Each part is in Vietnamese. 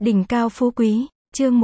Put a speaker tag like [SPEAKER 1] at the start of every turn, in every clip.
[SPEAKER 1] Đỉnh cao phú quý, chương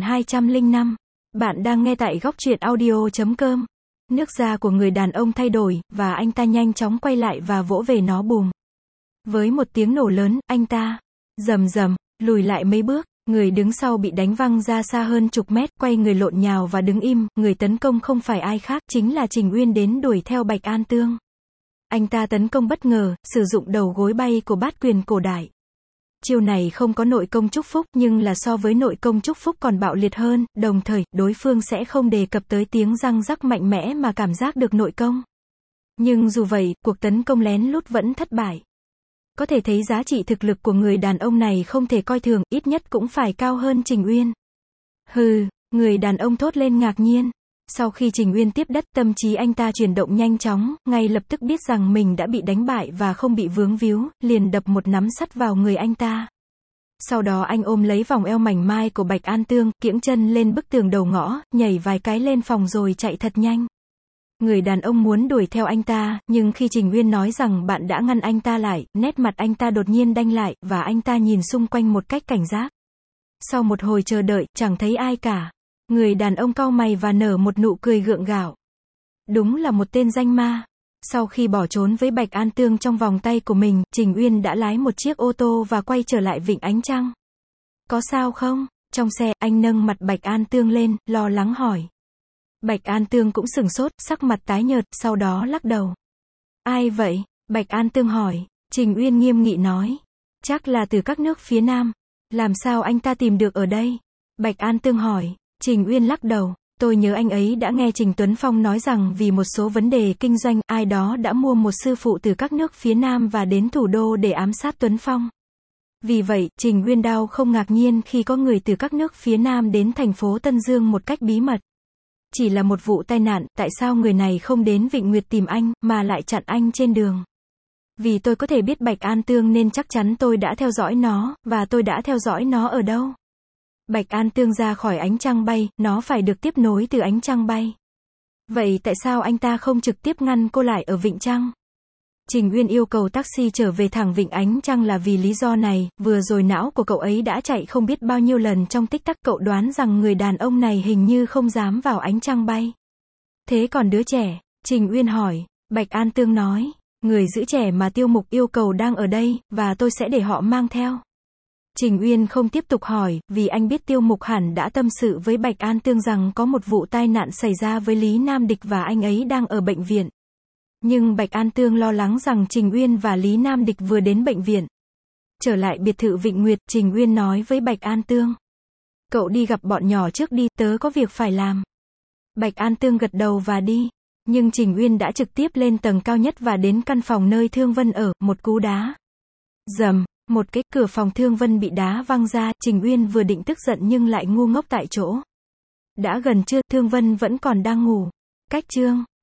[SPEAKER 1] 1205. Bạn đang nghe tại góc truyện audio.com. Nước da của người đàn ông thay đổi, và anh ta nhanh chóng quay lại và vỗ về nó bùm. Với một tiếng nổ lớn, anh ta rầm rầm lùi lại mấy bước. Người đứng sau bị đánh văng ra xa hơn chục mét, quay người lộn nhào và đứng im. Người tấn công không phải ai khác, chính là Trình Uyên đến đuổi theo Bạch An Tương. Anh ta tấn công bất ngờ, sử dụng đầu gối bay của bát quyền cổ đại. Chiêu này không có nội công chúc phúc, nhưng là so với nội công chúc phúc còn bạo liệt hơn, đồng thời, đối phương sẽ không đề cập tới tiếng răng rắc mạnh mẽ mà cảm giác được nội công. Nhưng dù vậy, cuộc tấn công lén lút vẫn thất bại. Có thể thấy giá trị thực lực của người đàn ông này không thể coi thường, ít nhất cũng phải cao hơn Trình Uyên. Hừ, người đàn ông thốt lên ngạc nhiên. Sau khi Trình Uyên tiếp đất, tâm trí anh ta chuyển động nhanh chóng, ngay lập tức biết rằng mình đã bị đánh bại và không bị vướng víu, liền đập một nắm sắt vào người anh ta. Sau đó anh ôm lấy vòng eo mảnh mai của Bạch An Tương, kiễng chân lên bức tường đầu ngõ, nhảy vài cái lên phòng rồi chạy thật nhanh. Người đàn ông muốn đuổi theo anh ta, nhưng khi Trình Uyên nói rằng bạn đã ngăn anh ta lại, nét mặt anh ta đột nhiên đanh lại, và anh ta nhìn xung quanh một cách cảnh giác. Sau một hồi chờ đợi, chẳng thấy ai cả. Người đàn ông cau mày và nở một nụ cười gượng gạo. Đúng là một tên danh ma. Sau khi bỏ trốn với Bạch An Tương trong vòng tay của mình, Trình Uyên đã lái một chiếc ô tô và quay trở lại Vịnh Ánh Trăng. Có sao không? Trong xe, anh nâng mặt Bạch An Tương lên, lo lắng hỏi. Bạch An Tương cũng sửng sốt, sắc mặt tái nhợt, sau đó lắc đầu. Ai vậy? Bạch An Tương hỏi. Trình Uyên nghiêm nghị nói. Chắc là từ các nước phía Nam. Làm sao anh ta tìm được ở đây? Bạch An Tương hỏi. Trình Uyên lắc đầu. Tôi nhớ anh ấy đã nghe Trình Tuấn Phong nói rằng vì một số vấn đề kinh doanh, ai đó đã mua một sư phụ từ các nước phía Nam và đến thủ đô để ám sát Tuấn Phong. Vì vậy, Trình Uyên Đao không ngạc nhiên khi có người từ các nước phía Nam đến thành phố Tân Dương một cách bí mật. Chỉ là một vụ tai nạn, tại sao người này không đến Vịnh Nguyệt tìm anh, mà lại chặn anh trên đường? Vì tôi có thể biết Bạch An Tương nên chắc chắn tôi đã theo dõi nó, và tôi đã theo dõi nó ở đâu? Bạch An Tương ra khỏi ánh trăng bay, nó phải được tiếp nối từ ánh trăng bay. Vậy tại sao anh ta không trực tiếp ngăn cô lại ở Vịnh Trăng? Trình Uyên yêu cầu taxi trở về thẳng Vịnh Ánh Trăng là vì lý do này, vừa rồi não của cậu ấy đã chạy không biết bao nhiêu lần trong tích tắc, cậu đoán rằng người đàn ông này hình như không dám vào ánh trăng bay. Thế còn đứa trẻ? Trình Uyên hỏi. Bạch An Tương nói, người giữ trẻ mà Tiêu Mục yêu cầu đang ở đây, và tôi sẽ để họ mang theo. Trình Uyên không tiếp tục hỏi, vì anh biết Tiêu Mục hẳn đã tâm sự với Bạch An Tương rằng có một vụ tai nạn xảy ra với Lý Nam Địch và anh ấy đang ở bệnh viện. Nhưng Bạch An Tương lo lắng rằng Trình Uyên và Lý Nam Địch vừa đến bệnh viện. Trở lại biệt thự Vịnh Nguyệt, Trình Uyên nói với Bạch An Tương. Cậu đi gặp bọn nhỏ trước đi, tớ có việc phải làm. Bạch An Tương gật đầu và đi. Nhưng Trình Uyên đã trực tiếp lên tầng cao nhất và đến căn phòng nơi Thương Vân ở, một cú đá. Rầm, một cái cửa phòng Thương Vân bị đá văng ra, Trình Uyên vừa định tức giận nhưng lại ngu ngốc tại chỗ. Đã gần trưa, Thương Vân vẫn còn đang ngủ. Cách chương